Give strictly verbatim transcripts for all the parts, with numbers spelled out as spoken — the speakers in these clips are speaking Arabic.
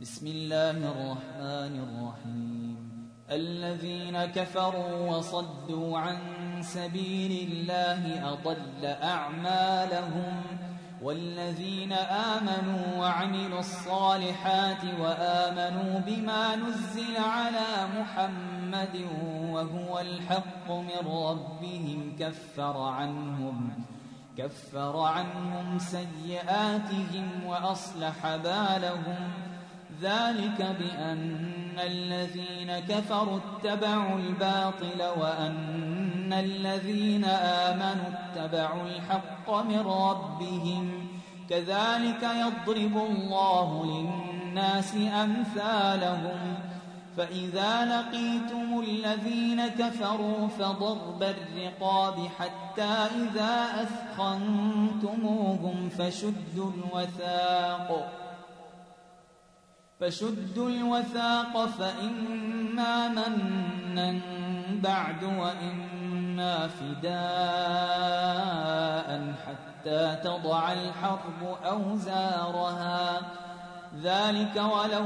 بسم الله الرحمن الرحيم الذين كفروا وصدوا عن سبيل الله أضل أعمالهم والذين آمنوا وعملوا الصالحات وآمنوا بما نزل على محمد وهو الحق من ربهم كفر عنهم كفر عنهم سيئاتهم وأصلح بالهم ذلك بأن الذين كفروا اتبعوا الباطل وأن الذين آمنوا اتبعوا الحق من ربهم كذلك يضرب الله للناس أمثالهم فإذا لقيتم الذين كفروا فضرب الرقاب حتى إذا أثخنتموهم فشدوا الوثاق فشدوا الوثاق فإما منا بعد وإما فداء حتى تضع الحرب أوزارها ذلك ولو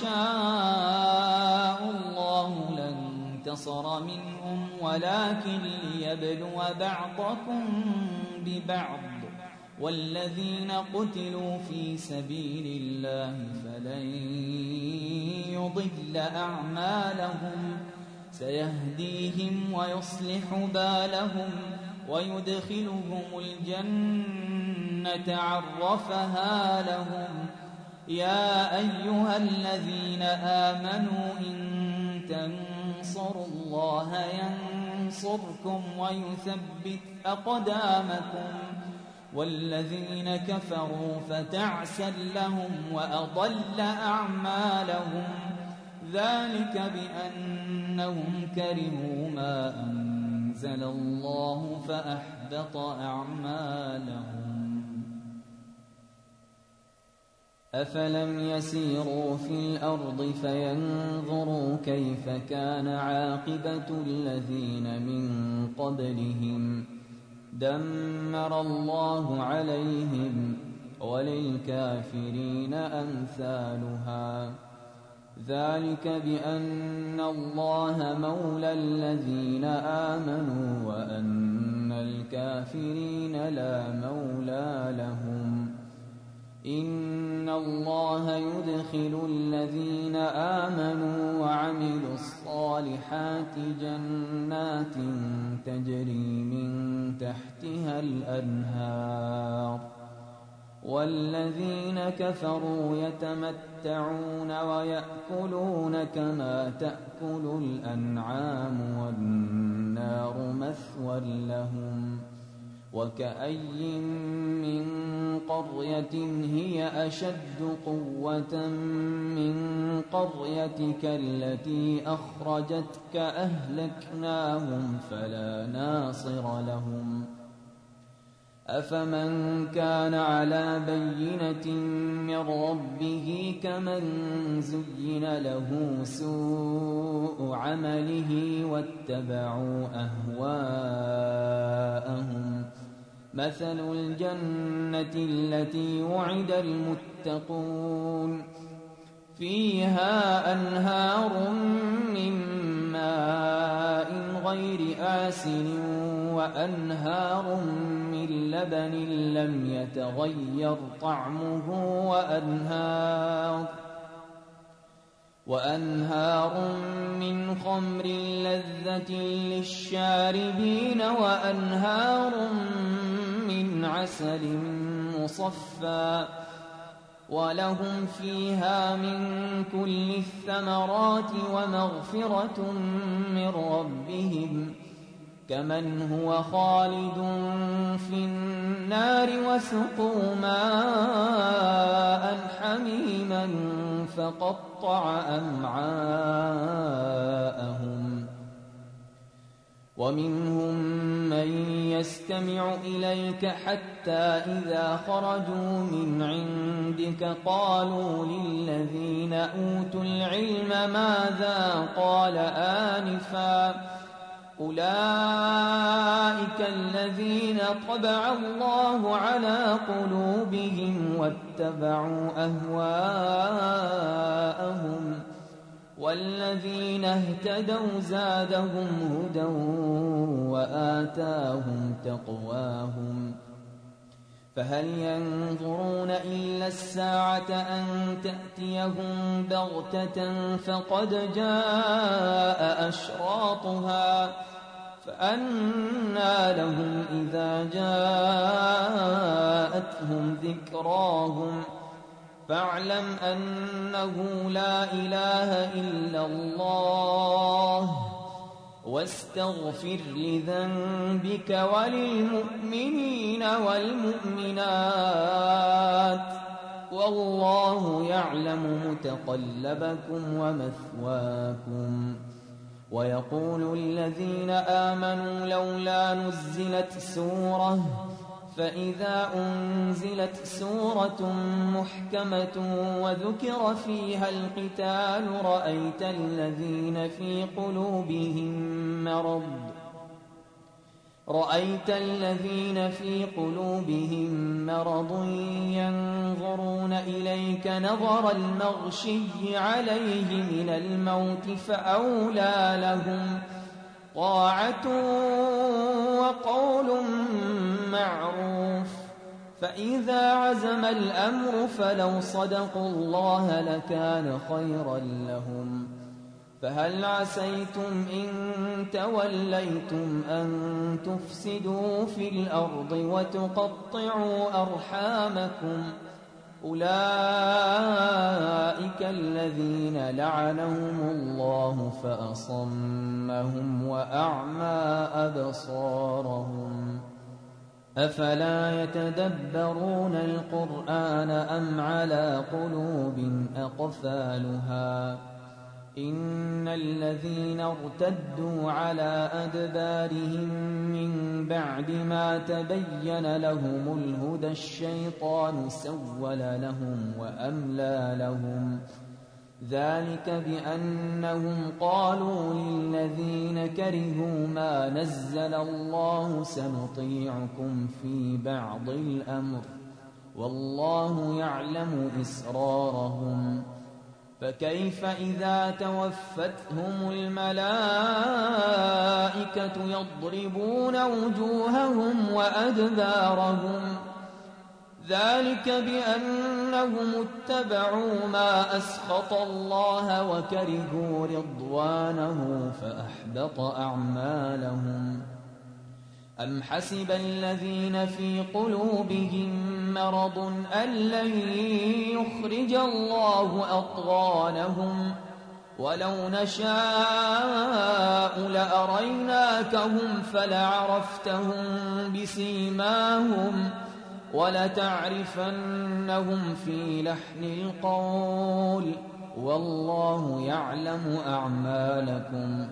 يشاء الله لانتصر منهم ولكن ليبلو بعضكم ببعض والذين قتلوا في سبيل الله فلن يضل أعمالهم سيهديهم ويصلح بالهم ويدخلهم الجنة عرفها لهم يا أيها الذين آمنوا إن تنصروا الله ينصركم ويثبت أقدامكم والذين كفروا فتعسا لهم وأضل أعمالهم ذلك بأنهم كرهوا ما أنزل الله فأحبط أعمالهم أفلم يسيروا في الأرض فينظروا كيف كان عاقبة الذين من قبلهم دمر الله عليهم وللكافرين أمثالها ذلك بأن الله مولى الذين آمنوا وأن الكافرين لا مولى لهم إن الله يدخل الذين آمنوا وعملوا الصالحات جنات تجري من تحتها الأنهار والذين كفروا يتمتعون ويأكلون كما تأكل الأنعام والنار مثوى لهم وكأي من قرية هي أشد قوة من قريتك التي أخرجتك أهلكناهم فلا ناصر لهم أفمن كان على بينة من ربه كمن زين له سوء عمله واتبعوا أهواءهم مثل الجنة التي وعد المتقون فيها أنهار من ماء غير آسن وأنهار من لبن لم يتغير طعمه وأنهار وأنهار من خمر لذة للشاربين وأنهار من عسل مصفى ولهم فيها من كل الثمرات ومغفرة من ربهم كمن هو خالد في النار وسقوا ماء حميما فقطع أمعاءهم ومنهم من يستمع إليك حتى إذا خرجوا من عندك قالوا للذين أوتوا العلم ماذا قال آنفا أولئك الذين طبع الله على قلوبهم واتبعوا أهواءهم والذين اهتدوا زادهم هدى وآتاهم تقواهم فهل ينظرون إلا الساعة أن تأتيهم بغتة فقد جاء أشراطها فأنى لهم إذا جاءتهم ذكراهم فاعلم أنه لا إله إلا الله واستغفر لذنبك وللمؤمنين والمؤمنات والله يعلم متقلبكم ومثواكم. ويقول الذين آمنوا لولا نزلت سورة فإذا أنزلت سورة محكمة وذكر فيها القتال رأيت الذين في قلوبهم مرض رأيت الذين في قلوبهم مرض ينظرون إليك نظر المغشي عليه من الموت فأولى لهم طاعة وقول معروف فإذا عزم الأمر فلو صدقوا الله لكان خيرا لهم فهل عسيتم إن توليتم أن تفسدوا في الأرض وتقطعوا أرحامكم أولئك الذين لعنهم الله فأصمهم وأعمى أبصارهم أفلا يتدبرون القرآن أم على قلوب أقفالها إن الذين ارتدوا على أدبارهم من بعد ما تبين لهم الهدى الشيطان سول لهم وأملى لهم ذلك بأنهم قالوا للذين كرهوا ما نزل الله سنطيعكم في بعض الأمر والله يعلم إسرارهم فكيف إذا توفتهم الملائكة يضربون وجوههم وأدبارهم ذلك بأنهم اتبعوا ما أسخط الله وكرهوا رضوانه فأحبط أعمالهم أم حسب الذين في قلوبهم مرض أن لن يخرج الله أضغانهم ولو نشاء لأريناكهم فلعرفتهم بسيماهم ولتعرفنهم في لحن القول والله يعلم أعمالكم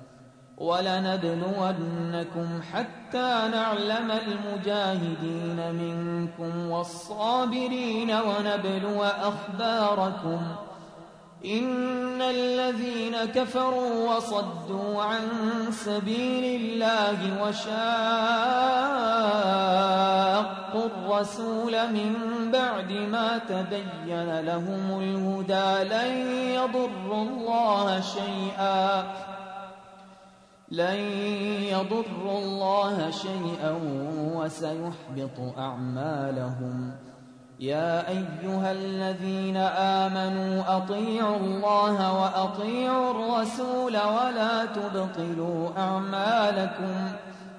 ولنبلونكم حتى نعلم المجاهدين منكم والصابرين ونبلو أخباركم إن الذين كفروا وصدوا عن سبيل الله وشاقوا الرسول من بعد ما تبين لهم الهدى لن يضروا الله شيئا لن يضروا الله شيئا وسيحبط أعمالهم يا أيها الذين آمنوا أطيعوا الله وأطيعوا الرسول ولا تبطلوا أعمالكم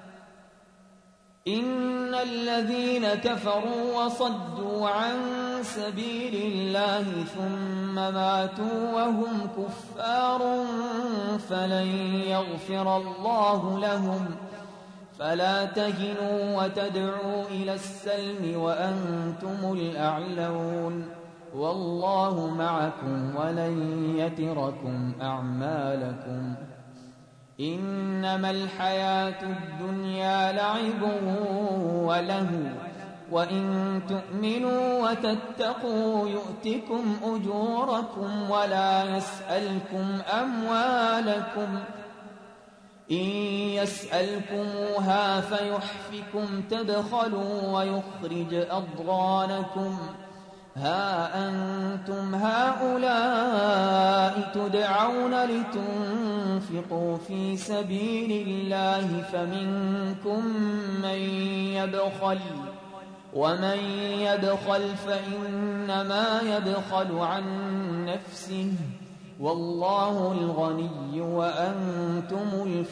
إن الذين كفروا وصدوا عن سبيل الله ثم ماتوا وهم كفار فلن يغفر الله لهم فلا تهنوا وتدعوا إلى السلم وأنتم الأعلون والله معكم ولن يتركم أعمالكم إنما الحياة الدنيا لعب ولهو وإن تؤمنوا وتتقوا يؤتكم أجوركم ولا يسألكم أموالكم إن يسألكموها فيحفكم تبخلوا ويخرج أضغانكم ها أنتم هؤلاء تدعون لتنفقوا في سبيل الله فمنكم من يبخل ومن يبخل فإنما يبخل عن نفسه والله الغني وأنتم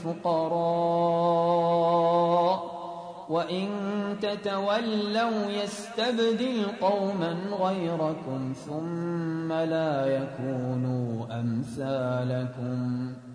الفقراء وإن تتولوا يستبدل قوما غيركم ثم لا يكونوا أمثالكم